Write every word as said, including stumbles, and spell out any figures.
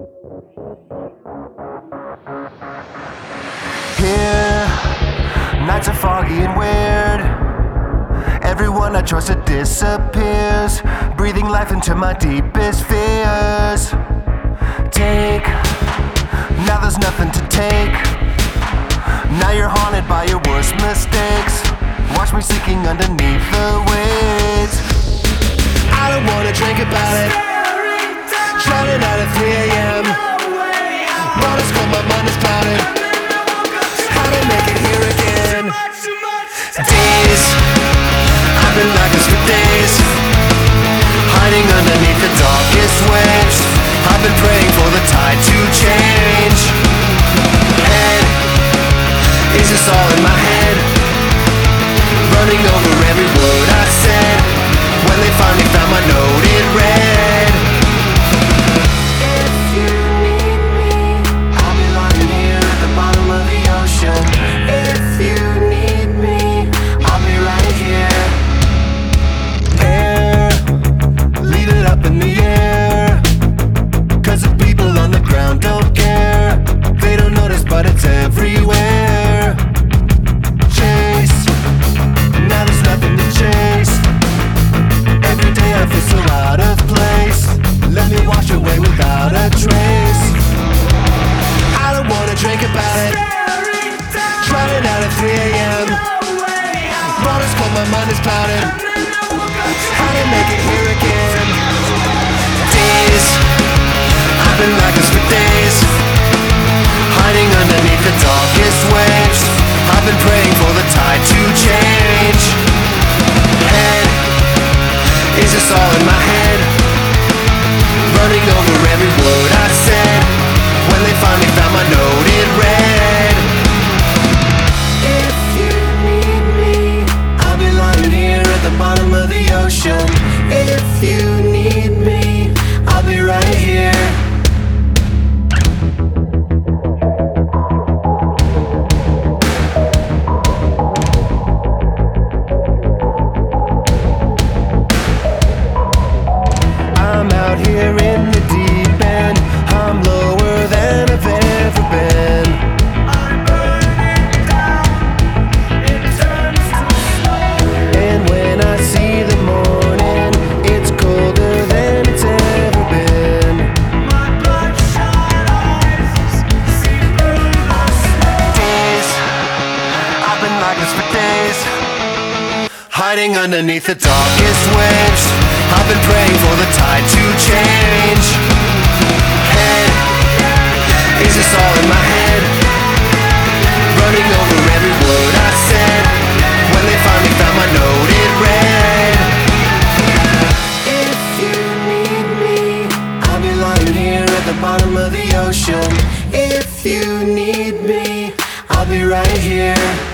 Here, nights are foggy and weird. Everyone I trusted disappears, breathing life into my deepest fears. Take, now there's nothing to take. Now you're haunted by your worst mistakes. Watch me sinking underneath the waves. I don't wanna drink about it. Drowning out at three a.m. Water's cold, my mind is clouded. How to make it here again? Days, I've been like this for days, hiding underneath the darkest waves. I've been praying for the tide to change. And is this all in my head? Running over every word I said. When they finally found my note in red. If you need me, I'll be lying here at the bottom of the ocean. If you need me, I'll be right here. Air, leave it up in the air. Cause the people on the ground don't care. They don't notice but it's everywhere. Chase, now there's nothing to chase. Every day I feel so out of place. Let me wash away without a trace. I don't wanna drink about it. Drowning out at three a.m. Water's cold, my mind is clouded. How to make it here again? Days, I've been like this for days, hiding underneath the darkest waves. I've been praying for the tide to change. And is this all in my head? Running over every word I said. When they finally found my note in red. If you need me, I'll be lying here at the bottom of the ocean. If you need me, I'll be right here. I'm out here in the deep end. I'm lower than I've ever been. I'm burning down, it turns to snow. And when I see the morning, it's colder than it's ever been. My bloodshot eyes see through the snow. Days, I've been like this for days, hiding underneath the darkest waves. I've been praying for the tide to change. And is this all in my head? Running over every word I said. When they finally found my note in red. If you need me, I'll be lying here at the bottom of the ocean. If you need me, I'll be right here.